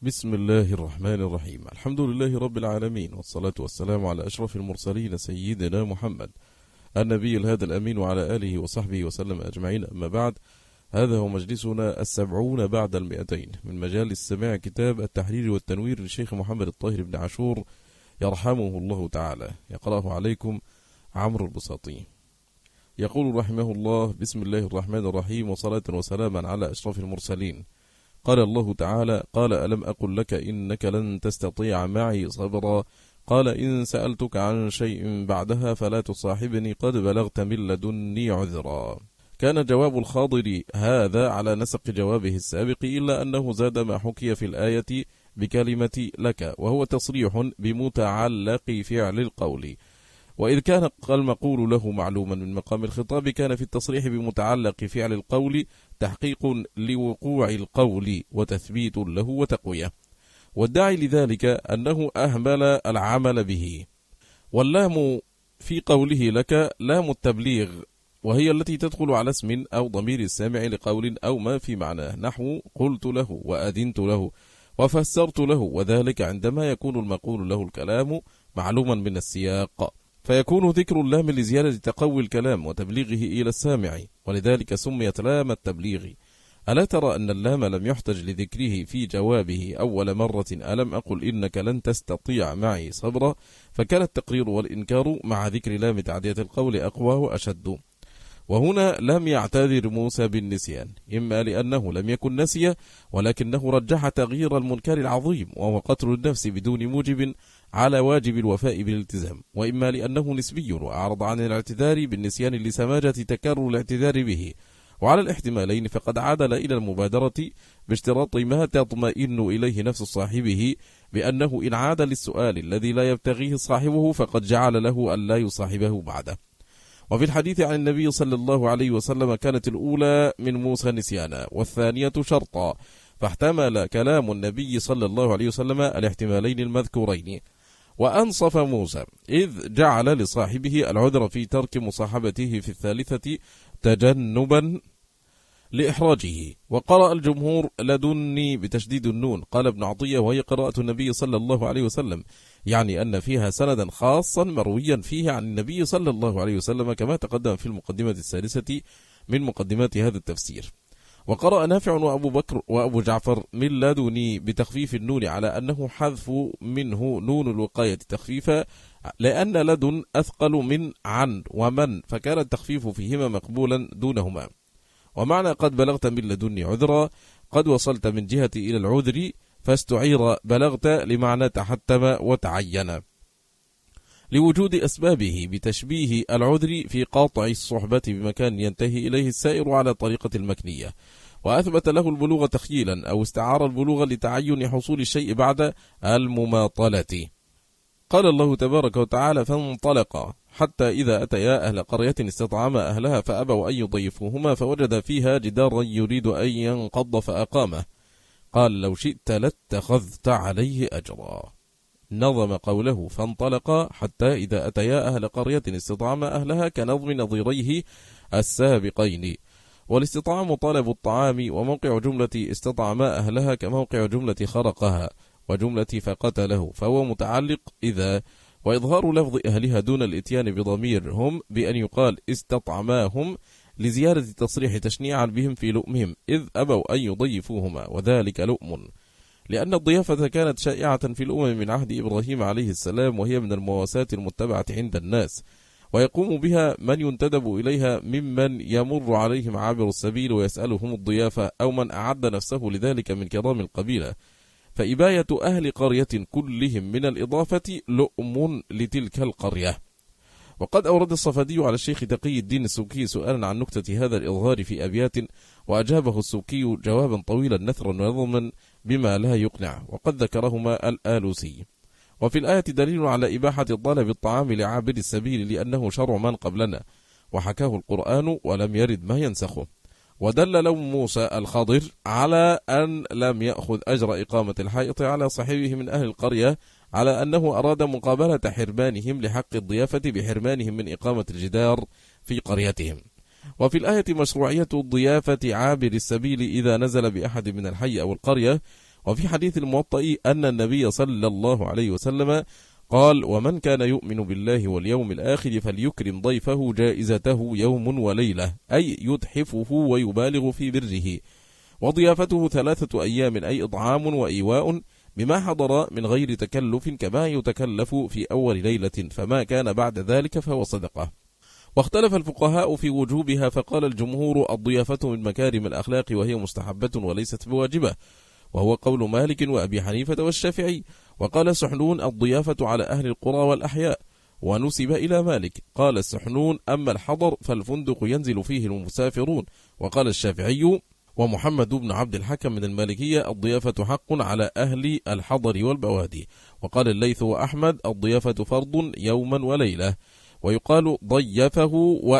بسم الله الرحمن الرحيم. الحمد لله رب العالمين، والصلاة والسلام على أشرف المرسلين سيدنا محمد النبي الهادي الأمين وعلى آله وصحبه وسلم أجمعين. أما بعد، هذا هو مجلسنا 70 بعد 200 من مجالس سماع كتاب التحرير والتنوير للشيخ محمد الطاهر بن عاشور يرحمه الله تعالى. يقرأه عليكم عمرو البساطي. يقول رحمه الله: بسم الله الرحمن الرحيم، وصلاة وسلاما على أشرف المرسلين. قال الله تعالى: قال ألم أقل لك إنك لن تستطيع معي صبرا؟ قال إن سألتك عن شيء بعدها فلا تصاحبني، قد بلغت من لدني عذرا. كان جواب الخاضر هذا على نسق جوابه السابق، إلا أنه زاد ما حكي في الآية بكلمة لك، وهو تصريح بمتعلق فعل القول. وإذ كان المقول له معلوما من مقام الخطاب، كان في التصريح بمتعلق فعل القول تحقيق لوقوع القول وتثبيت له وتقوية، والداعي لذلك أنه أهمل العمل به. واللام في قوله لك لام التبليغ، وهي التي تدخل على اسم أو ضمير السامع لقول أو ما في معناه، نحو قلت له وأذنت له وفسرت له، وذلك عندما يكون المقول له الكلام معلوما من السياق، فيكون ذكر اللام لزيادة تقوي الكلام وتبليغه إلى السامع، ولذلك سميت لام التبليغ. ألا ترى أن اللام لم يحتج لذكره في جوابه أول مرة ألم أقل إنك لن تستطيع معي صبرا؟ فكان التقرير والإنكار مع ذكر لام تعدية القول أقوى وأشد. وهنا لم يعتذر موسى بالنسيان، إما لأنه لم يكن نسي، ولكنه رجح تغيير المنكر العظيم وهو قتل النفس بدون موجب على واجب الوفاء بالالتزام، وإما لأنه نسبي وأعرض عن الاعتذار بالنسيان لسماجة تكرر الاعتذار به. وعلى الاحتمالين فقد عادل إلى المبادرة باشتراط ما تطمئن إليه نفس صاحبه، بأنه إن عاد للسؤال الذي لا يبتغيه صاحبه فقد جعل له أن لا يصاحبه بعده. وفي الحديث عن النبي صلى الله عليه وسلم كانت الأولى من موسى نسيانا والثانية شرطا، فاحتمل كلام النبي صلى الله عليه وسلم الاحتمالين المذكورين. وأنصف موسى إذ جعل لصاحبه العذر في ترك مصاحبته في الثالثة تجنبا لإحراجه. وقرأ الجمهور لدني بتشديد النون، قال ابن عطية وهي قراءة النبي صلى الله عليه وسلم، يعني أن فيها سندا خاصا مرويا فيه عن النبي صلى الله عليه وسلم، كما تقدم في المقدمة السادسة من مقدمات هذا التفسير. وقرأ نافع وأبو بكر وأبو جعفر من لدني بتخفيف النون، على أنه حذف منه نون الوقاية تخفيفا، لأن لدن أثقل من عن ومن، فكان التخفيف فيهما مقبولا دونهما. ومعنى قد بلغت من لدني عذرا، قد وصلت من جهة إلى العذر، فاستعير بلغت لمعنى تحتم وتعين، لوجود أسبابه بتشبيه العذر في قاطع الصحبة بمكان ينتهي إليه السائر على طريقة المكنية. وأثبت له البلوغ تخييلا، أو استعار البلوغ لتعين حصول الشيء بعد المماطلة. قال الله تبارك وتعالى: فانطلقا حتى إذا أتيا أهل قرية استطعما أهلها فأبوا أن يضيفوهما، فوجد فيها جدارا يريد أن ينقض فأقامه، قال لو شئت لاتخذت عليه أجرا. نظم قوله فانطلقا حتى إذا أتيا أهل قرية استطعما أهلها كنظم نظيريه السابقين. والاستطعام طلب الطعام، وموقع جملة استطعما أهلها كموقع جملة خرقها وجملة فقتله، فهو متعلق إذا. وإظهار لفظ أهلها دون الإتيان بضمير هم بأن يقال استطعماهم لزيادة تصريح تشنيعا بهم في لؤمهم، إذ أبوا أن يضيفوهما، وذلك لؤم، لأن الضيافة كانت شائعة في الأمم من عهد إبراهيم عليه السلام، وهي من المواساة المتبعة عند الناس، ويقوم بها من ينتدب إليها ممن يمر عليهم عابر السبيل ويسألهم الضيافة، أو من أعد نفسه لذلك من كرام القبيلة. فإباية أهل قرية كلهم من الإضافة لؤم لتلك القرية. وقد أورد الصفدي على الشيخ تقي الدين السوكي سؤالا عن نكتة هذا الإظهار في أبيات، وأجابه السوكي جوابا طويلا نثرا ونظما بما لا يقنع، وقد ذكرهما الآلوسي. وفي الآية دليل على إباحة طلب الطعام لعابر السبيل، لأنه شرع من قبلنا، وحكاه القرآن ولم يرد ما ينسخه. ودل لوم موسى الخضر على أن لم يأخذ أجر إقامة الحائط على صاحبه من أهل القرية، على أنه أراد مقابلة حرمانهم لحق الضيافة بحرمانهم من إقامة الجدار في قريتهم. وفي الآية مشروعية الضيافة عابر السبيل إذا نزل بأحد من الحي أو القرية، وفي حديث الموطأ أن النبي صلى الله عليه وسلم قال: ومن كان يؤمن بالله واليوم الآخر فليكرم ضيفه جائزته يوم وليلة، أي يتحفه ويبالغ في بره، وضيافته 3 أيام، أي إطعام وإيواء بما حضر من غير تكلف كما يتكلف في أول ليلة، فما كان بعد ذلك فهو صدقة. واختلف الفقهاء في وجوبها، فقال الجمهور: الضيافة من مكارم الأخلاق وهي مستحبة وليست بواجبة، وهو قول مالك وأبي حنيفة والشافعي. وقال السحنون: الضيافة على أهل القرى والأحياء، ونسب إلى مالك. قال السحنون: أما الحضر فالفندق ينزل فيه المسافرون. وقال الشافعي ومحمد بن عبد الحكم من المالكية: الضيافة حق على أهل الحضر والبوادي. وقال الليث وأحمد: الضيافة فرض يوما وليلة، ويقال ضيفه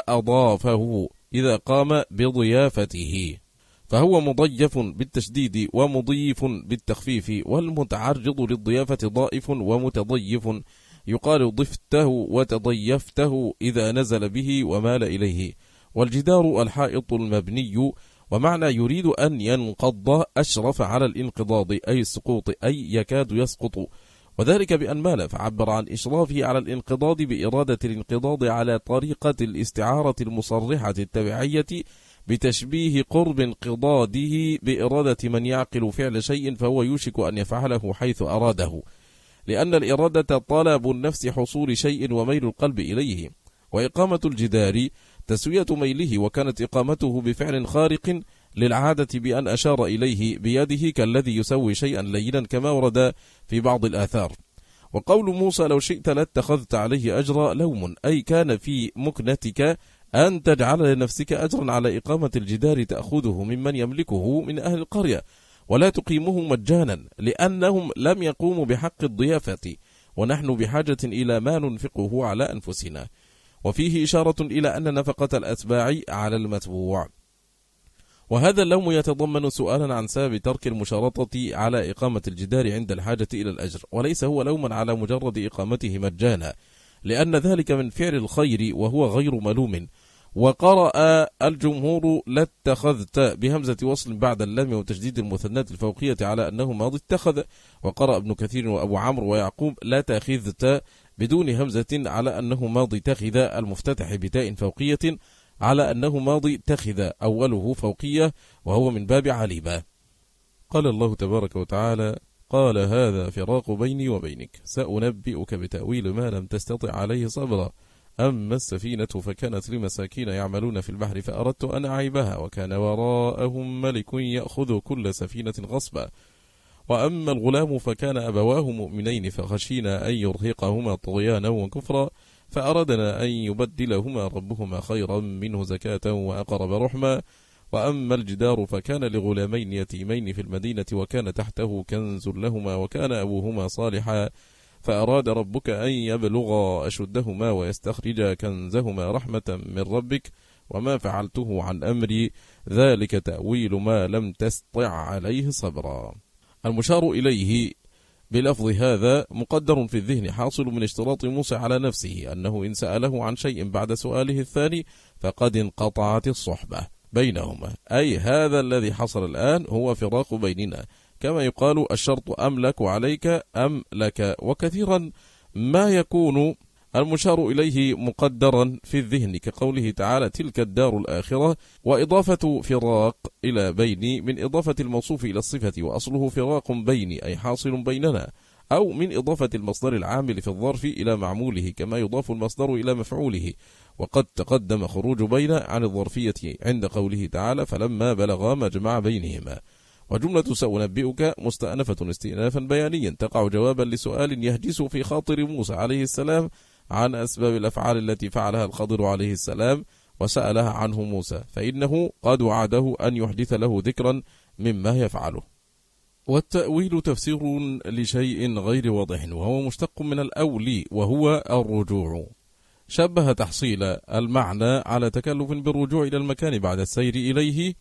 وأضافه إذا قام بضيافته، فهو مضيف بالتشديد ومضيف بالتخفيف، والمتعرض للضيافة ضائف ومتضيف، يقال ضفته وتضيفته إذا نزل به ومال إليه. والجدار الحائط المبني، ومعنى يريد أن ينقض أشرف على الانقضاض، أي السقوط، أي يكاد يسقط، وذلك بأن مال، فعبر عن إشرافه على الانقضاض بإرادة الانقضاض على طريقة الاستعارة المصرحة التبعية، بتشبيه قرب انقضاضه بإرادة من يعقل فعل شيء فهو يوشك أن يفعله حيث أراده، لأن الإرادة طلب النفس حصول شيء وميل القلب إليه. وإقامة الجدار تسوية ميله، وكانت إقامته بفعل خارق للعادة بأن أشار إليه بيده كالذي يسوي شيئا لينا، كما ورد في بعض الآثار. وقول موسى: لو شئت لاتخذت عليه أجرا، لوم، أي كان في مكنتك أن تجعل لنفسك أجرا على إقامة الجدار تأخذه ممن يملكه من أهل القرية، ولا تقيمه مجانا، لأنهم لم يقوموا بحق الضيافة، ونحن بحاجة إلى ما ننفقه على أنفسنا. وفيه إشارة إلى أن نفقة الأتباع على المتبوع. وهذا اللوم يتضمن سؤالا عن سبب ترك المشارطة على إقامة الجدار عند الحاجة إلى الأجر، وليس هو لوما على مجرد إقامته مجانا، لأن ذلك من فعل الخير وهو غير ملوم. وقرأ الجمهور: لاتخذت بهمزة وصل بعد اللام وتشديد المثنات الفوقية على أنه ماضي اتخذ. وقرأ ابن كثير وأبو عمرو ويعقوب: لا تأخذت بدون همزة على أنه ماضي تخذ المفتتح بتاء فوقية على أنه ماضي تخذ أوله فوقية، وهو من باب عليبة. قال الله تبارك وتعالى: قال هذا فراق بيني وبينك، سأنبئك بتأويل ما لم تستطع عليه صبرا. أما السفينة فكانت لمساكين يعملون في البحر فأردت أن أعيبها، وكان وراءهم ملك يأخذ كل سفينة غصبا. وأما الغلام فكان أبواه مؤمنين فخشينا أن يرهقهما طغيانا وكفرا، فأردنا أن يبدلهما ربهما خيرا منه زكاة وأقرب رحما. وأما الجدار فكان لغلامين يتيمين في المدينة وكان تحته كنز لهما وكان أبوهما صالحا، فأراد ربك أن يبلغا أشدهما ويستخرجا كنزهما رحمة من ربك، وما فعلته عن أمري، ذلك تأويل ما لم تستطع عليه صبرا. المشار إليه بلفظ هذا مقدر في الذهن، حاصل من اشتراط موسى على نفسه أنه إن سأله عن شيء بعد سؤاله الثاني فقد انقطعت الصحبة بينهما، أي هذا الذي حصل الآن هو فراق بيننا، كما يقال: الشرط أملك عليك أم لك. وكثيرا ما يكون المشار إليه مقدرا في الذهن، كقوله تعالى: تلك الدار الآخرة. وإضافة فراق إلى بيني من إضافة الموصوف إلى الصفة، وأصله فراق بيني أي حاصل بيننا، أو من إضافة المصدر العامل في الظرف إلى معموله، كما يضاف المصدر إلى مفعوله. وقد تقدم خروج بين عن الظرفية عند قوله تعالى: فلما بلغا مجمع بينهما. وجملة سأنبئك مستأنفة استئنافا بيانيا، تقع جوابا لسؤال يهجس في خاطر موسى عليه السلام عن أسباب الأفعال التي فعلها الخضر عليه السلام وسألها عنه موسى، فإنه قد وعده أن يحدث له ذكرا مما يفعله. والتأويل تفسير لشيء غير واضح، وهو مشتق من الأول وهو الرجوع. شبه تحصيل المعنى على تكلف بالرجوع إلى المكان بعد السير إليه،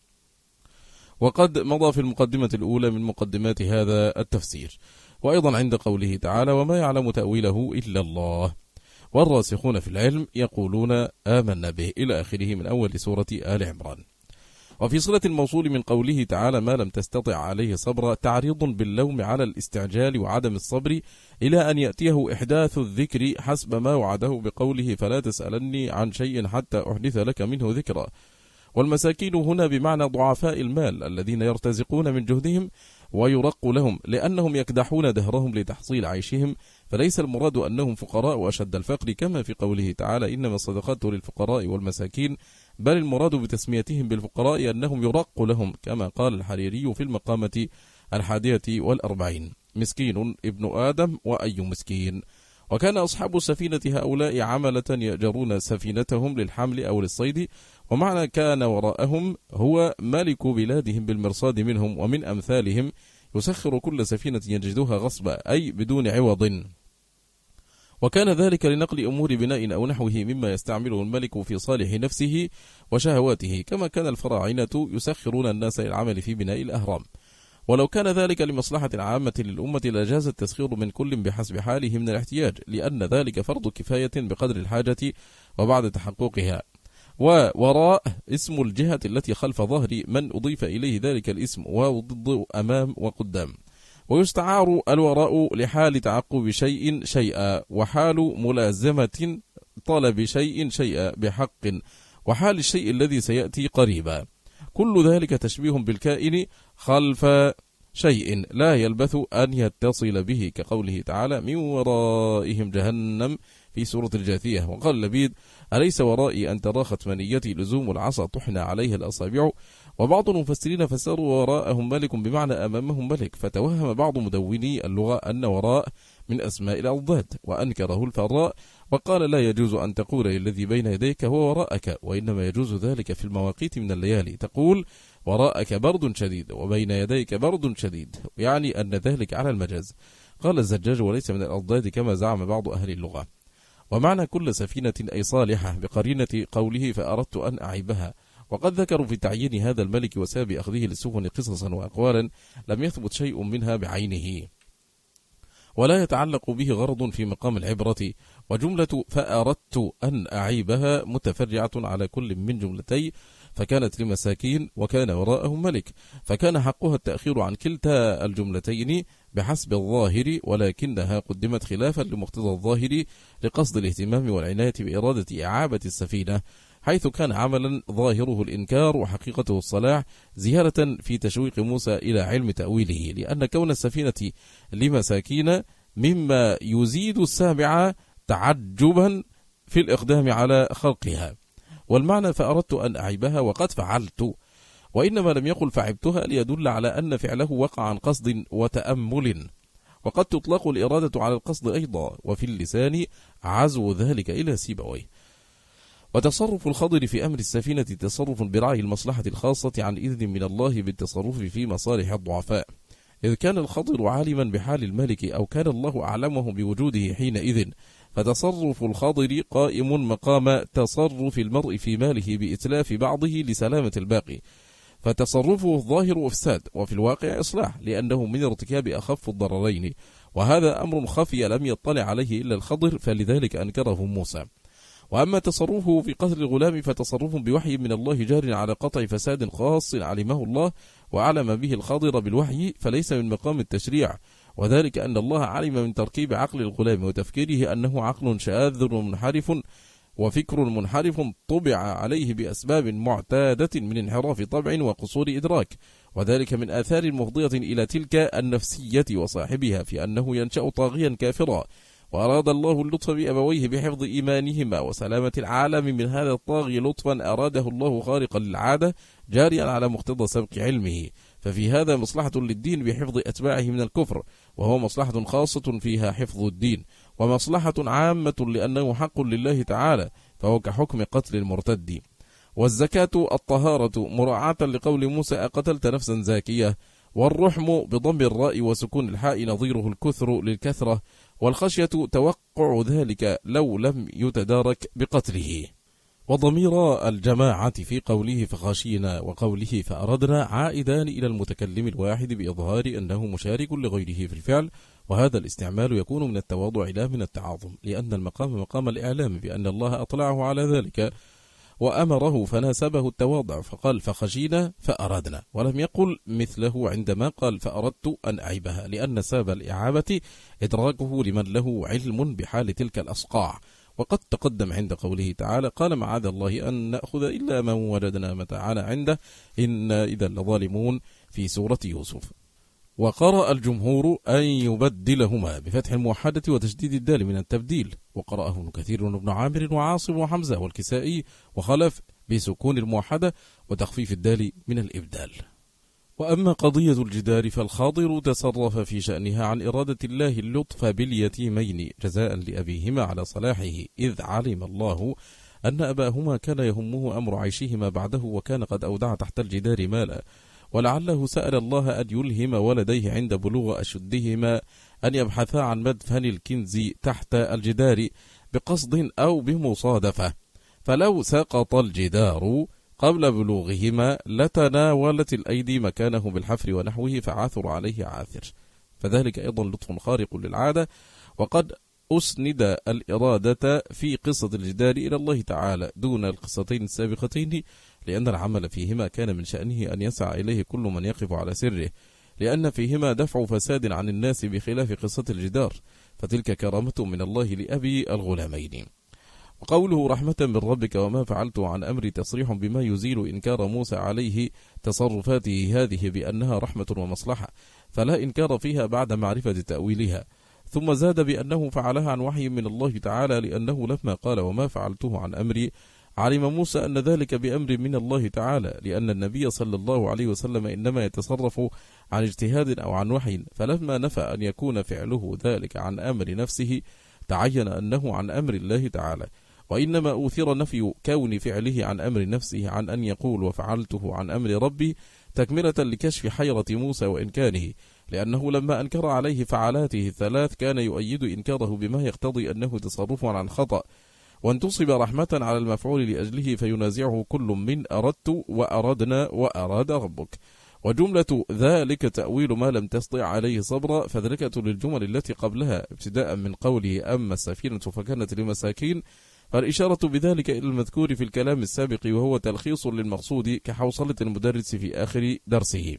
وقد مضى في المقدمة الأولى من مقدمات هذا التفسير. وأيضا عند قوله تعالى: وما يعلم تأويله إلا الله، والراسخون في العلم يقولون آمنا به، إلى آخره من أول سورة آل عمران. وفي صلة الموصول من قوله تعالى ما لم تستطع عليه صبرا تعريض باللوم على الاستعجال وعدم الصبر إلى أن يأتيه إحداث الذكر حسب ما وعده بقوله فلا تسألني عن شيء حتى أحدث لك منه ذكرا. والمساكين هنا بمعنى ضعفاء المال الذين يرتزقون من جهدهم ويرق لهم لأنهم يكدحون دهرهم لتحصيل عيشهم، فليس المراد أنهم فقراء وأشد الفقر كما في قوله تعالى إنما الصدقات للفقراء والمساكين، بل المراد بتسميتهم بالفقراء أنهم يرق لهم كما قال الحريري في المقامة 41 مسكين ابن آدم وأي مسكين. وكان أصحاب السفينة هؤلاء عملة يأجرون سفينتهم للحمل أو للصيد، ومعنى كان وراءهم هو مالك بلادهم بالمرصاد منهم ومن أمثالهم يسخر كل سفينة يجدها غصبا أي بدون عوض، وكان ذلك لنقل أمور بناء أو نحوه مما يستعمله الملك في صالح نفسه وشهواته، كما كان الفراعنة يسخرون الناس للعمل في بناء الأهرام. ولو كان ذلك لمصلحة عامة للأمة لجاز التسخير من كل بحسب حاله من الاحتياج، لأن ذلك فرض كفاية بقدر الحاجة وبعد تحققها. ووراء اسم الجهة التي خلف ظهر من أضيف إليه ذلك الاسم وضد أمام وقدام. ويستعار الوراء لحال تعقب شيء شيئا، وحال ملازمة طلب شيء شيئا بحق، وحال الشيء الذي سيأتي قريبا. كل ذلك تشبيه بالكائن خلف شيء لا يلبث أن يتصل به، كقوله تعالى من ورائهم جهنم في سورة الجاثية. وقال لبيد أليس ورائي أن تراخت منيتي لزوم العصا طحن عليها الأصابع. وبعض المفسرين فسروا وراءهم ملك بمعنى أمامهم ملك، فتوهم بعض مدوني اللغة أن وراء من أسماء الأضداد، وأنكره الفراء وقال لا يجوز أن تقول للذي بين يديك هو وراءك، وإنما يجوز ذلك في المواقيت من الليالي، تقول وراءك برد شديد وبين يديك برد شديد، يعني أن ذلك على المجاز. قال الزجاج وليس من الأضداد كما زعم بعض أهل اللغة. ومعنى كل سفينة أي صالحة بقرينة قوله فأردت أن أعيبها. وقد ذكروا في تعيين هذا الملك وسبب أخذه للسفن قصصا وأقوالا لم يثبت شيء منها بعينه ولا يتعلق به غرض في مقام العبرة. وجملة فأردت أن أعيبها متفرعة على كل من جملتي، فكانت لمساكين وكان وراءهم ملك، فكان حقها التأخير عن كلتا الجملتين بحسب الظاهر، ولكنها قدمت خلافا لمقتضى الظاهر لقصد الاهتمام والعناية بإرادة إعابة السفينة، حيث كان عملا ظاهره الإنكار وحقيقته الصلاح، زيارة في تشويق موسى إلى علم تأويله، لأن كون السفينة لمساكين مما يزيد السامع تعجبا في الإقدام على خلقها. والمعنى فأردت أن أعيبها وقد فعلت، وإنما لم يقل فعبتها ليدل على أن فعله وقع عن قصد وتأمل، وقد تطلق الإرادة على القصد أيضا، وفي اللسان عزو ذلك إلى سيبويه. وتصرف الخضر في أمر السفينة تصرف برعي المصلحة الخاصة عن إذن من الله بالتصرف في مصالح الضعفاء، إذ كان الخضر عالما بحال الملك أو كان الله أعلمه بوجوده حينئذ، فتصرف الخضر قائم مقام تصرف المرء في ماله بإتلاف بعضه لسلامة الباقي، فتصرفه الظاهر إفساد وفي الواقع إصلاح، لأنه من ارتكاب أخف الضررين، وهذا أمر خفي لم يطلع عليه إلا الخضر، فلذلك أنكره موسى. وأما تصرفه في قتل الغلام فتصرف بوحي من الله جار على قطع فساد خاص علمه الله وعلم به الخضر بالوحي، فليس من مقام التشريع، وذلك أن الله علم من تركيب عقل الغلام وتفكيره أنه عقل شاذ ومنحرف وفكر منحرف طبع عليه بأسباب معتادة من انحراف طبع وقصور إدراك، وذلك من آثار مفضية إلى تلك النفسية وصاحبها في أنه ينشأ طاغيا كافرا، وأراد الله اللطف بأبويه بحفظ إيمانهما وسلامة العالم من هذا الطاغي لطفا أراده الله خارقا للعادة جاريا على مقتضى سبق علمه، ففي هذا مصلحة للدين بحفظ أتباعه من الكفر، وهو مصلحة خاصة فيها حفظ الدين، ومصلحة عامة لأنه حق لله تعالى، فهو كحكم قتل المرتد. والزكاة الطهارة مراعاة لقول موسى أقتلت نفسا زاكية، والرحم بضم الراء وسكون الحاء نظيره الكثر للكثرة، والخشية توقع ذلك لو لم يتدارك بقتله. وضمير الجماعة في قوله فخشينا وقوله فأردنا عائدان إلى المتكلم الواحد بإظهار أنه مشارك لغيره في الفعل، وهذا الاستعمال يكون من التواضع لا من التعاظم، لأن المقام مقام الإعلام بأن الله أطلعه على ذلك، وأمره فناسبه التواضع فقال فخشينا فأردنا، ولم يقل مثله عندما قال فأردت أن أعيبها، لأن سبب الإعابة إدراكه لمن له علم بحال تلك الأصقاع. وقد تقدم عند قوله تعالى قال معاذ الله أن نأخذ إلا من وجدنا متاعنا عنده إنا إذا لظالمون في سورة يوسف. وقرأ الجمهور أن يبدلهما بفتح الموحدة وتشديد الدال من التبديل، وقرأه ابن كثير وابن عامر وعاصم وحمزة والكسائي وخلف بسكون الموحدة وتخفيف الدال من الإبدال. وأما قضية الجدار فالخاضر تصرف في شأنها عن إرادة الله اللطف باليتيمين جزاء لأبيهما على صلاحه، إذ علم الله أن أباهما كان يهمه أمر عيشهما بعده، وكان قد أودع تحت الجدار مالا، ولعله سأل الله أن يلهم ولديه عند بلوغ أشدهما أن يبحثا عن مدفن الكنز تحت الجدار بقصد أو بمصادفة، فلو سقط الجدار قبل بلوغهما لتناولت الأيدي مكانه بالحفر ونحوه فعاثر عليه عاثر، فذلك أيضا لطف خارق للعادة. وقد أسند الإرادة في قصة الجدار إلى الله تعالى دون القصتين السابقتين، لأن العمل فيهما كان من شأنه أن يسعى إليه كل من يقف على سره، لأن فيهما دفع فساد عن الناس بخلاف قصة الجدار، فتلك كرامة من الله لأبي الغلامين. وقوله رحمة من ربك وما فعلته عن أمري تصريح بما يزيل إنكار موسى عليه تصرفاته هذه بأنها رحمة ومصلحة، فلا إنكار فيها بعد معرفة تأويلها. ثم زاد بأنه فعلها عن وحي من الله تعالى، لأنه لما قال وما فعلته عن أمري علم موسى أن ذلك بأمر من الله تعالى، لأن النبي صلى الله عليه وسلم إنما يتصرف عن اجتهاد أو عن وحي، فلما نفى أن يكون فعله ذلك عن أمر نفسه تعين أنه عن أمر الله تعالى، وإنما أوثر نفي كون فعله عن أمر نفسه عن أن يقول وفعلته عن أمر ربي تكملة لكشف حيرة موسى وإنكاره، لأنه لما أنكر عليه فعلاته الثلاث كان يؤيد إنكاره بما يقتضي أنه تصرف عن خطأ، وانتصب رحمة على المفعول لأجله فينازعه كل من أردت وأردنا وأراد ربك. وجملة ذلك تأويل ما لم تستطع عليه صبرا، فذلكة للجمل التي قبلها ابتداء من قوله أما السفينة فكانت لمساكين، فالإشارة بذلك إلى المذكور في الكلام السابق، وهو تلخيص للمقصود كحوصلة المدرس في آخر درسه.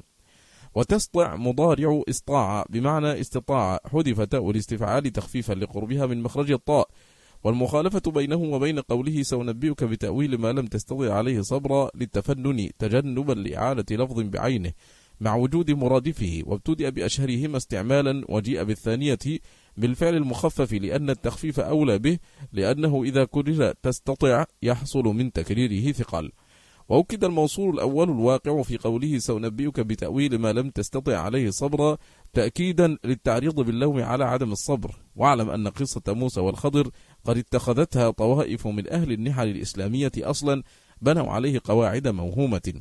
وتسطع مضارع استطاع بمعنى استطاع، حذف تاء الاستفعال تخفيفا لقربها من مخرج الطاء. والمخالفة بينه وبين قوله سأنبئك بتأويل ما لم تستطع عليه صبرا للتفنن تجنبا لإعانة لفظ بعينه مع وجود مرادفه، وابتدأ بأشهرهما استعمالا وجيء بالثانية بالفعل المخفف لأن التخفيف أولى به، لأنه إذا كرر تستطع يحصل من تكريره ثقل. وأكد الموصول الأول الواقع في قوله سأنبئك بتأويل ما لم تستطع عليه صبرا تأكيدا للتعريض باللوم على عدم الصبر. واعلم أن قصة موسى والخضر قد اتخذتها طوائف من أهل النحل الإسلامية أصلا بنوا عليه قواعد موهومة،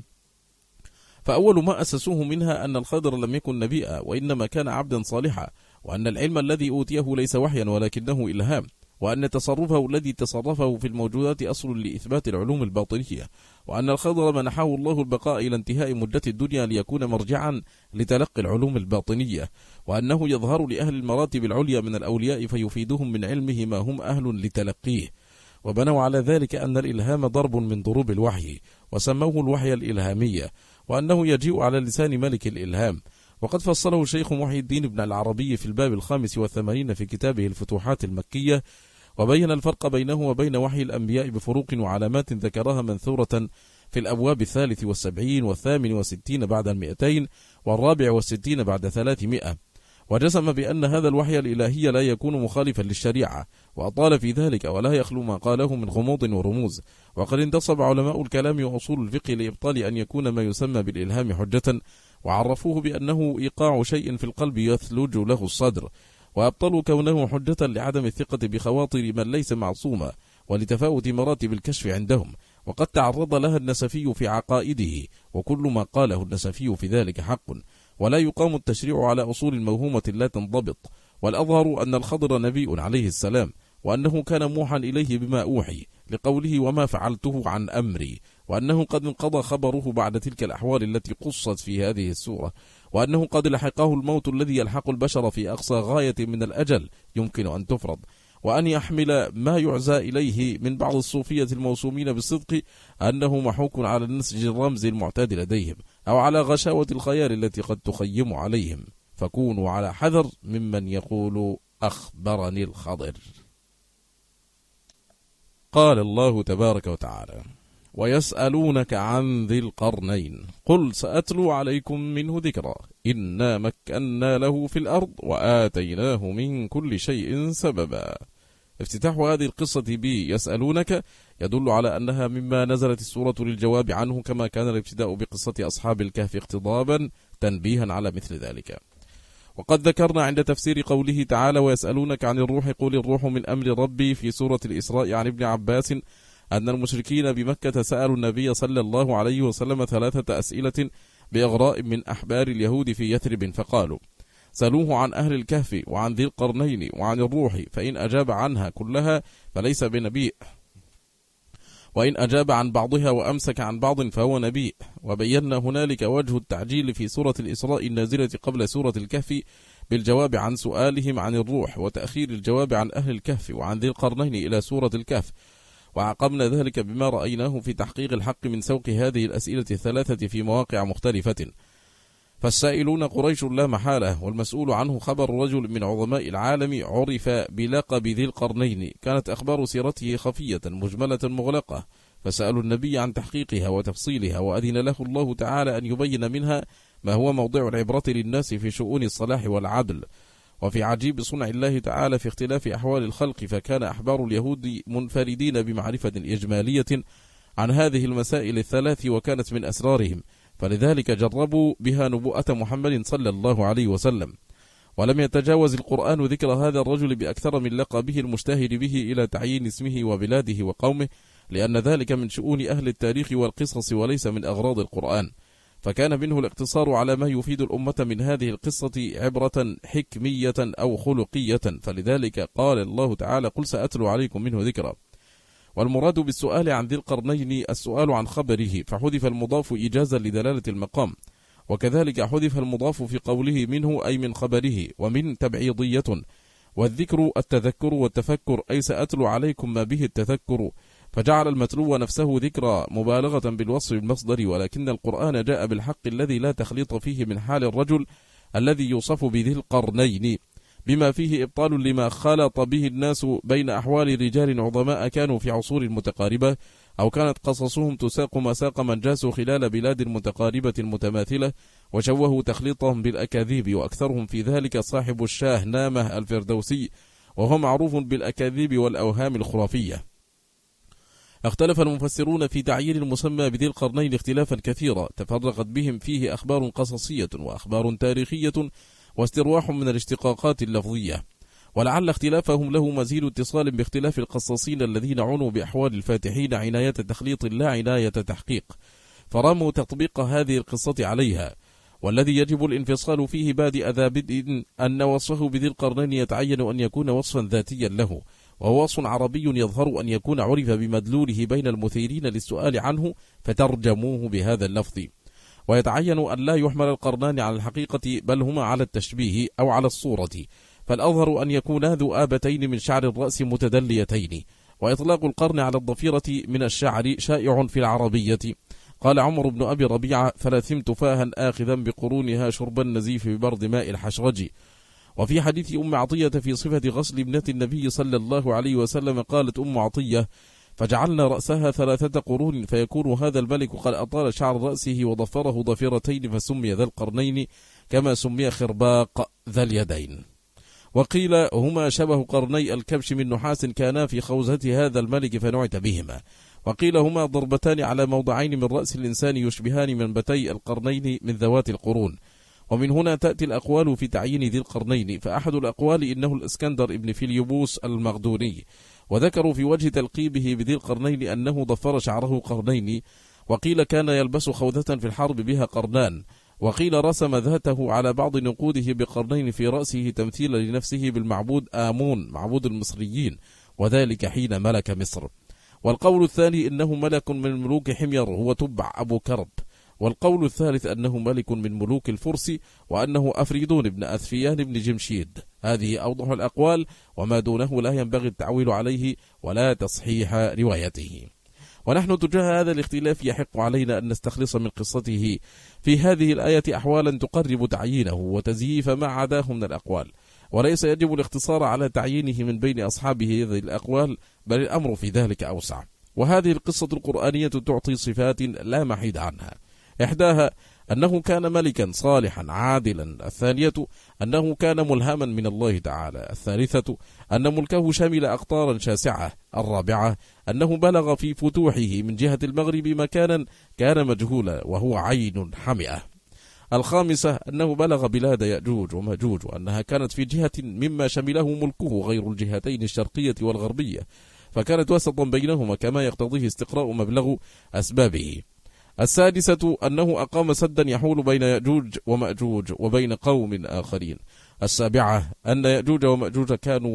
فأول ما أسسوه منها أن الخضر لم يكن نبيا وإنما كان عبدا صالحا، وأن العلم الذي أوتيه ليس وحيا ولكنه إلهام، وأن تصرفه الذي تصرفه في الموجودات أصل لإثبات العلوم الباطنية، وأن الخضر منحه الله البقاء إلى انتهاء مدة الدنيا ليكون مرجعا لتلقي العلوم الباطنية، وأنه يظهر لأهل المراتب العليا من الأولياء فيفيدهم من علمه ما هم أهل لتلقيه. وبنوا على ذلك أن الإلهام ضرب من ضروب الوحي، وسموه الوحي الإلهامية، وأنه يجيء على لسان ملك الإلهام. وقد فصله الشيخ محي الدين ابن العربي في الباب 85 في كتابه الفتوحات المكية، وبين الفرق بينه وبين وحي الأنبياء بفروق وعلامات ذكرها منثورة في الأبواب 73 و68 بعد 200 و64 بعد 300. وجزم بأن هذا الوحي الإلهي لا يكون مخالفا للشريعة، وأطال في ذلك ولا يخلو ما قاله من غموض ورموز. وقد انتصب علماء الكلام وأصول الفقه لإبطال أن يكون ما يسمى بالإلهام حجة، وعرفوه بأنه إيقاع شيء في القلب يثلج له الصدر، وأبطلوا كونه حجة لعدم الثقة بخواطر من ليس معصوما ولتفاوت مراتب الكشف عندهم، وقد تعرض لها النسفي في عقائده، وكل ما قاله النسفي في ذلك حق، ولا يقام التشريع على أصول موهومة لا تنضبط. والأظهر أن الخضر نبي عليه السلام، وأنه كان موحى إليه بما أوحي لقوله وما فعلته عن أمري، وأنه قد انقضى خبره بعد تلك الأحوال التي قصت في هذه السورة، وأنه قد لحقه الموت الذي يلحق البشر في أقصى غاية من الأجل يمكن أن تفرض، وأن يحمل ما يعزى إليه من بعض الصوفية الموسومين بالصدق أنه محوك على النسج الرمزي المعتاد لديهم، أو على غشاوة الخيال التي قد تخيم عليهم، فكونوا على حذر ممن يقول أخبرني الخضر. قال الله تبارك وتعالى: ويسألونك عن ذي القرنين قل سأتلو عليكم منه ذكرا إنا مكنا له في الأرض وآتيناه من كل شيء سببا. افتتاح هذه القصة يسألونك يدل على أنها مما نزلت السورة للجواب عنه، كما كان الابتداء بقصة أصحاب الكهف اقتضابا تنبيها على مثل ذلك. وقد ذكرنا عند تفسير قوله تعالى: ويسألونك عن الروح قل الروح من أمر ربي في سورة الإسراء عن ابن عباس أن المشركين بمكة سألوا النبي صلى الله عليه وسلم 3 أسئلة بإغراء من أحبار اليهود في يثرب، فقالوا: سألوه عن أهل الكهف وعن ذي القرنين وعن الروح، فإن أجاب عنها كلها فليس بنبي، وإن أجاب عن بعضها وأمسك عن بعض فهو نبي. وبينا هنالك وجه التعجيل في سورة الإسراء النازلة قبل سورة الكهف بالجواب عن سؤالهم عن الروح، وتأخير الجواب عن أهل الكهف وعن ذي القرنين إلى سورة الكهف، وعقبنا ذلك بما رأيناه في تحقيق الحق من سوق هذه الأسئلة الثلاثة في مواقع مختلفة. فالسائلون قريش لا محالة، والمسؤول عنه خبر رجل من عظماء العالم عرف بلقب ذي القرنين، كانت أخبار سيرته خفية مجملة مغلقة، فسألوا النبي عن تحقيقها وتفصيلها، وأذن له الله تعالى أن يبين منها ما هو موضع العبرة للناس في شؤون الصلاح والعدل. وفي عجيب صنع الله تعالى في اختلاف أحوال الخلق، فكان أحبار اليهود منفردين بمعرفة إجمالية عن هذه المسائل الثلاث، وكانت من أسرارهم، فلذلك جربوا بها نبوءة محمد صلى الله عليه وسلم. ولم يتجاوز القرآن ذكر هذا الرجل بأكثر من لقبه المشتهر به إلى تعيين اسمه وبلاده وقومه، لأن ذلك من شؤون أهل التاريخ والقصص وليس من أغراض القرآن، فكان منه الاقتصار على ما يفيد الأمة من هذه القصة عبرة حكمية أو خلقية، فلذلك قال الله تعالى: قل سأتلو عليكم منه ذكرا. والمراد بالسؤال عن ذي القرنين السؤال عن خبره، فحذف المضاف إيجازا لدلالة المقام، وكذلك حذف المضاف في قوله منه أي من خبره، ومن تبعيضية، والذكر التذكر والتفكر، أي سأتلو عليكم ما به التذكر، فجعل المتلو نفسه ذكرى مبالغة بالوصف المصدر، ولكن القرآن جاء بالحق الذي لا تخليط فيه من حال الرجل الذي يوصف بذي القرنين، بما فيه إبطال لما خلط به الناس بين أحوال رجال عظماء كانوا في عصور متقاربة، أو كانت قصصهم تساق مساق من جاسوا خلال بلاد متقاربة متماثلة، وشوهوا تخليطهم بالأكاذيب، وأكثرهم في ذلك صاحب الشاه نامه الفردوسي، وهو معروف بالأكاذيب والأوهام الخرافية. اختلف المفسرون في تعيين المسمى بذي القرنين اختلافا كثيرا، تفرقت بهم فيه أخبار قصصية وأخبار تاريخية واسترواح من الاشتقاقات اللفظية، ولعل اختلافهم له مزيد اتصال باختلاف القصاصين الذين عنوا بأحوال الفاتحين عناية تخليط لا عناية تحقيق، فراموا تطبيق هذه القصة عليها. والذي يجب الانفصال فيه بادئ ذا بدء أن وصفه بذي القرنين يتعين أن يكون وصفا ذاتيا له، وهو وصف عربي يظهر أن يكون عرف بمدلوله بين المثيرين للسؤال عنه فترجموه بهذا اللفظ، ويتعين أن لا يحمل القرنان على الحقيقة بل هما على التشبيه أو على الصورة، فالأظهر أن يكونا ذو آبتين من شعر الرأس متدليتين. وإطلاق القرن على الضفيرة من الشعر شائع في العربية. قال عمر بن أبي ربيعة: فلثمت فاها آخذا بقرونها شرب النزيف ببرد ماء الحشرج. وفي حديث أم عطية في صفة غسل ابنة النبي صلى الله عليه وسلم قالت أم عطية: فجعلنا رأسها 3 قرون، فيكون هذا الملك قد أطال شعر رأسه وضفره ضفيرتين، فسمي ذا القرنين كما سمي خرباق ذا اليدين. وقيل هما شبه قرني الكبش من نحاس كانا في خوزة هذا الملك فنعت بهما. وقيل هما ضربتان على موضعين من رأس الإنسان يشبهان منبتي القرنين من ذوات القرون. ومن هنا تأتي الأقوال في تعيين ذي القرنين، فأحد الأقوال إنه الإسكندر ابن فيليبوس المغدوني، وذكروا في وجه تلقيبه بذي القرنين أنه ضفر شعره قرنين. وقيل كان يلبس خوذة في الحرب بها قرنان. وقيل رسم ذاته على بعض نقوده بقرنين في رأسه تمثيلا لنفسه بالمعبود آمون معبود المصريين، وذلك حين ملك مصر. والقول الثاني إنه ملك من ملوك حمير هو تبع أبو كرب. والقول الثالث أنه ملك من ملوك الفرس، وأنه أفريدون بن أثفيان بن جمشيد. هذه أوضح الأقوال، وما دونه لا ينبغي التعويل عليه ولا تصحيح روايته. ونحن تجاه هذا الاختلاف يحق علينا أن نستخلص من قصته في هذه الآية أحوالا تقرب تعيينه وتزييف ما عداه من الأقوال، وليس يجب الاقتصار على تعيينه من بين أصحابه هذه الأقوال، بل الأمر في ذلك أوسع. وهذه القصة القرآنية تعطي صفات لا محيد عنها. إحداها أنه كان ملكا صالحا عادلا، الثانية أنه كان ملهما من الله تعالى، الثالثة أن ملكه شمل أقطارا شاسعة، الرابعة أنه بلغ في فتوحه من جهة المغرب مكانا كان مجهولا وهو عين حمئة، الخامسة أنه بلغ بلاد يأجوج ومأجوج، وأنها كانت في جهة مما شمله ملكه غير الجهتين الشرقية والغربية، فكانت وسطا بينهما كما يقتضيه استقراء مبلغ أسبابه. السادسة أنه أقام سدا يحول بين يأجوج ومأجوج وبين قوم آخرين. السابعة أن يأجوج ومأجوج كانوا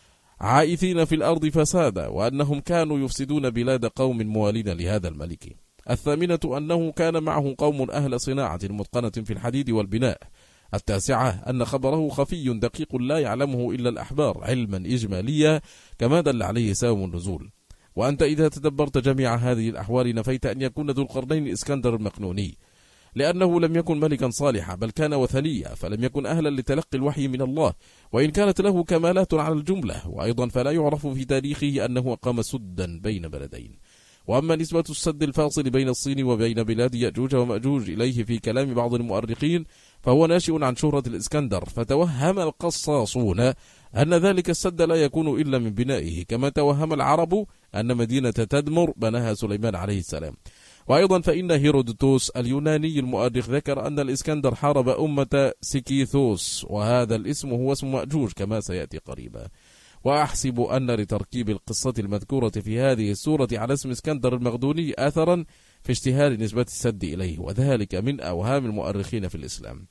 عائثين في الأرض فسادا، وأنهم كانوا يفسدون بلاد قوم موالين لهذا الملك. الثامنة أنه كان معه قوم أهل صناعة متقنة في الحديد والبناء. التاسعة أن خبره خفي دقيق لا يعلمه إلا الأحبار علما إجماليا كما دل عليه سبب النزول. وأنت إذا تدبرت جميع هذه الأحوال نفيت أن يكون ذو القرنين إسكندر المقنوني، لأنه لم يكن ملكا صالحا بل كان وثنيا، فلم يكن أهلا لتلقي الوحي من الله، وإن كانت له كمالات على الجملة. وأيضا فلا يعرف في تاريخه أنه أقام سدا بين بلدين. وأما نسبة السد الفاصل بين الصين وبين بلاد يأجوج ومأجوج إليه في كلام بعض المؤرخين فهو ناشئ عن شهرة الإسكندر، فتوهم القصاصون أن ذلك السد لا يكون إلا من بنائه، كما توهم العرب أن مدينة تدمر بناها سليمان عليه السلام. وأيضا فإن هيرودوتوس اليوناني المؤرخ ذكر أن الإسكندر حارب أمة سكيثوس، وهذا الاسم هو اسم مأجوج كما سيأتي قريبا. وأحسب أن لتركيب القصة المذكورة في هذه السورة على اسم اسكندر المقدوني أثرا في اشتهار نسبة السد إليه، وذلك من أوهام المؤرخين في الإسلام.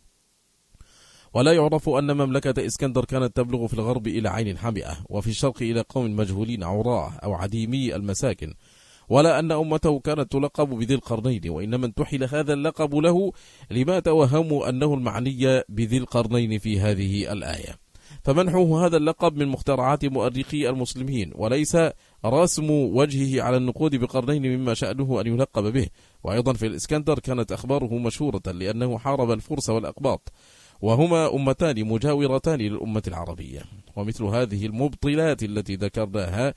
ولا يعرف أن مملكة إسكندر كانت تبلغ في الغرب إلى عين حمئة، وفي الشرق إلى قوم مجهولين عراة أو عديمي المساكن، ولا أن أمته كانت تلقب بذي القرنين، وإنما انتحل هذا اللقب له لما توهموا أنه المعني بذي القرنين في هذه الآية. فمنحه هذا اللقب من مخترعات مؤرخي المسلمين، وليس رسم وجهه على النقود بقرنين مما شأنه أن يلقب به. وأيضا في الإسكندر كانت أخباره مشهورة لأنه حارب الفرس والأقباط، وهما أمتان مجاورتان للأمة العربية. ومثل هذه المبطلات التي ذكرناها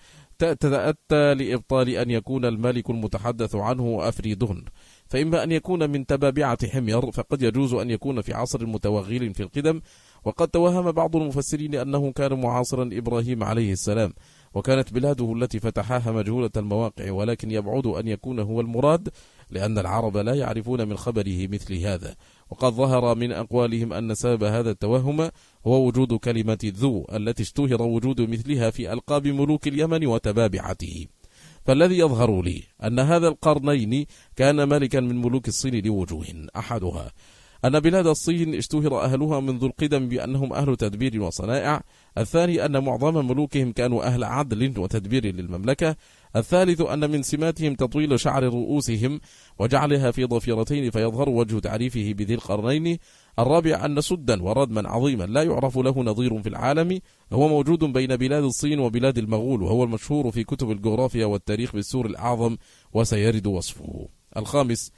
تتأتى لإبطال أن يكون الملك المتحدث عنه أفريدون، فإما أن يكون من تبابعة حمير، فقد يجوز أن يكون في عصر متوغل في القدم. وقد توهم بعض المفسرين أنه كان معاصرا إبراهيم عليه السلام، وكانت بلاده التي فتحاها مجهولة المواقع، ولكن يبعد أن يكون هو المراد، لأن العرب لا يعرفون من خبره مثل هذا. وقد ظهر من أقوالهم أن سبب هذا التوهم هو وجود كلمة ذو التي اشتهر وجود مثلها في ألقاب ملوك اليمن وتبابعته. فالذي يظهر لي أن هذا القرنين كان ملكا من ملوك الصين لوجوه، أحدها أن بلاد الصين اشتهر أهلها منذ القدم بأنهم أهل تدبير وصنائع، الثاني أن معظم ملوكهم كانوا أهل عدل وتدبير للمملكة، الثالث أن من سماتهم تطويل شعر رؤوسهم وجعلها في ضفيرتين فيظهر وجه تعريفه بذي القرنين، الرابع أن سدا وردما عظيما لا يعرف له نظير في العالم هو موجود بين بلاد الصين وبلاد المغول، وهو المشهور في كتب الجغرافيا والتاريخ بالسور الأعظم وسيرد وصفه. الخامس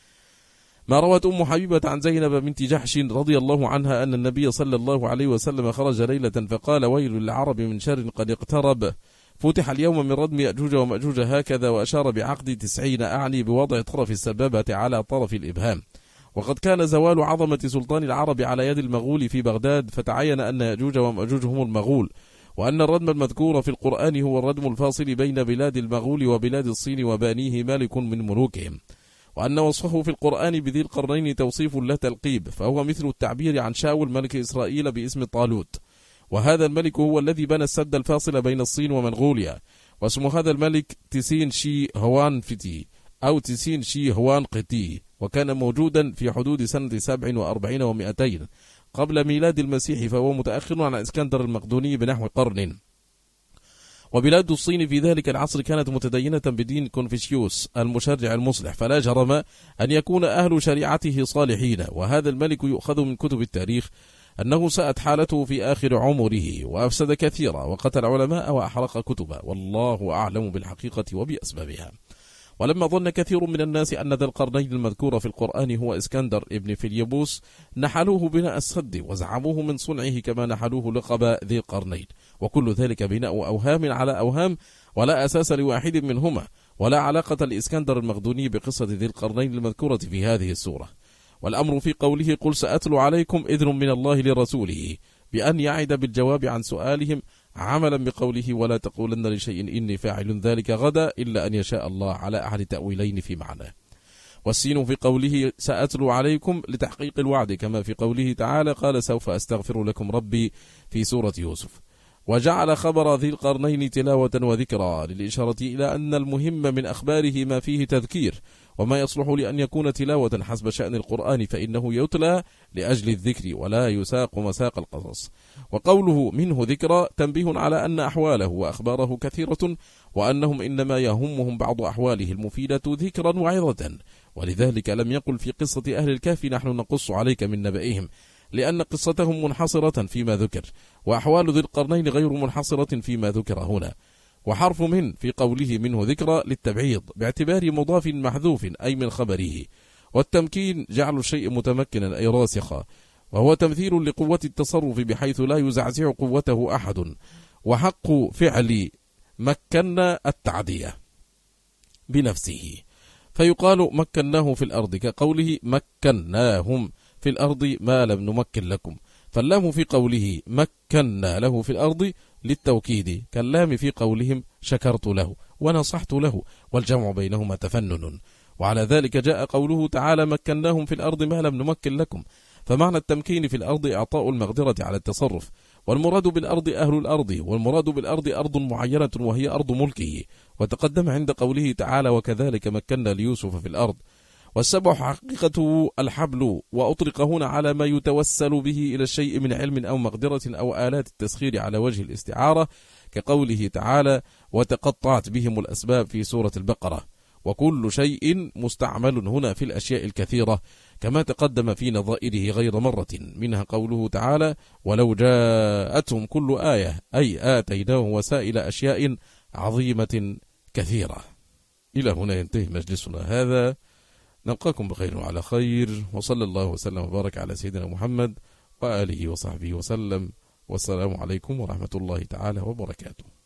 ما روت أم حبيبة عن زينب بنت جحش رضي الله عنها أن النبي صلى الله عليه وسلم خرج ليلة فقال: ويل للعرب من شر قد اقترب، فتح اليوم من ردم يأجوج ومأجوج هكذا، وأشار بعقد 90 أعني بوضع طرف السبابة على طرف الإبهام. وقد كان زوال عظمة سلطان العرب على يد المغول في بغداد، فتعين أن يأجوج ومأجوج هم المغول، وأن الردم المذكور في القرآن هو الردم الفاصل بين بلاد المغول وبلاد الصين وبانيه مالك من ملوكهم، وأن وصفه في القرآن بذي القرنين توصيف لا تلقيب، فهو مثل التعبير عن شاول ملك إسرائيل باسم طالوت، وهذا الملك هو الذي بنى السد الفاصل بين الصين ومنغوليا، واسم هذا الملك تسين شي هوان فتي أو تسين شي هوان قتي، وكان موجودا في حدود سنة 47 و200 قبل ميلاد المسيح، فهو متأخر عن اسكندر المقدوني بنحو قرن. وبلاد الصين في ذلك العصر كانت متدينة بدين كونفوشيوس المشرع المصلح، فلا جرم أن يكون أهل شريعته صالحين. وهذا الملك يؤخذ من كتب التاريخ أنه ساءت حالته في آخر عمره وأفسد كثيرا وقتل علماء وأحرق كتبا، والله أعلم بالحقيقة وبأسبابها. ولما ظن كثير من الناس أن ذا القرنين المذكور في القرآن هو إسكندر ابن فيليبوس نحلوه بناء السد وزعموه من صنعه كما نحلوه لقب ذي القرنين، وكل ذلك بناء أوهام على أوهام ولا أساس لواحد منهما، ولا علاقة لإسكندر المقدوني بقصة ذي القرنين المذكورة في هذه السورة. والأمر في قوله قل سأتلو عليكم إذن من الله لرسوله بأن يعد بالجواب عن سؤالهم، عملا بقوله ولا تقولن لشيء إني فاعل ذلك غدا إلا أن يشاء الله، على أحد تأويلين في معناه. والسين في قوله سأتلو عليكم لتحقيق الوعد، كما في قوله تعالى قال سوف أستغفر لكم ربي في سورة يوسف. وجعل خبر ذي القرنين تلاوة وذكرى للإشارة إلى أن المهم من أخباره ما فيه تذكير، وما يصلح لأن يكون تلاوة حسب شأن القرآن فإنه يتلى لأجل الذكر ولا يساق مساق القصص. وقوله منه ذكرى تنبيه على أن أحواله وأخباره كثيرة، وأنهم إنما يهمهم بعض أحواله المفيدة ذكرا وعظة، ولذلك لم يقل في قصة أهل الكهف نحن نقص عليك من نبئهم، لأن قصتهم منحصرة فيما ذكر، وأحوال ذي القرنين غير منحصرة فيما ذكر هنا. وحرف من في قوله منه ذكرى للتبعيض باعتبار مضاف محذوف أي من خبره، والتمكين جعل الشيء متمكنا أي راسخا، وهو تمثيل لقوة التصرف بحيث لا يزعزع قوته أحد. وحق فعل مكنا التعدية بنفسه، فيقال مكناه في الأرض كقوله مكناهم في الأرض ما لم نمكن لكم، فاللام في قوله مكنا له في الأرض للتوكيد كاللام في قولهم شكرت له ونصحت له، والجمع بينهما تفنن. وعلى ذلك جاء قوله تعالى مكناهم في الأرض ما لم نمكن لكم، فمعنى التمكين في الأرض إعطاء المقدرة على التصرف، والمراد بالأرض أهل الأرض، والمراد بالأرض أرض معينة وهي أرض ملكه. وتقدم عند قوله تعالى وكذلك مكنا ليوسف في الأرض. والسبع حقيقته الحبل، وأطلق هنا على ما يتوسل به إلى الشيء من علم أو مقدرة أو آلات التسخير على وجه الاستعارة، كقوله تعالى وتقطعت بهم الأسباب في سورة البقرة. وكل شيء مستعمل هنا في الأشياء الكثيرة كما تقدم في نظائره غير مرة، منها قوله تعالى ولو جاءتهم كل آية أي آتيناهم وسائل أشياء عظيمة كثيرة. إلى هنا ينتهي مجلسنا هذا، نلقاكم بخير وعلى خير، وصلى الله وسلم وبارك على سيدنا محمد وآله وصحبه وسلم، والسلام عليكم ورحمة الله تعالى وبركاته.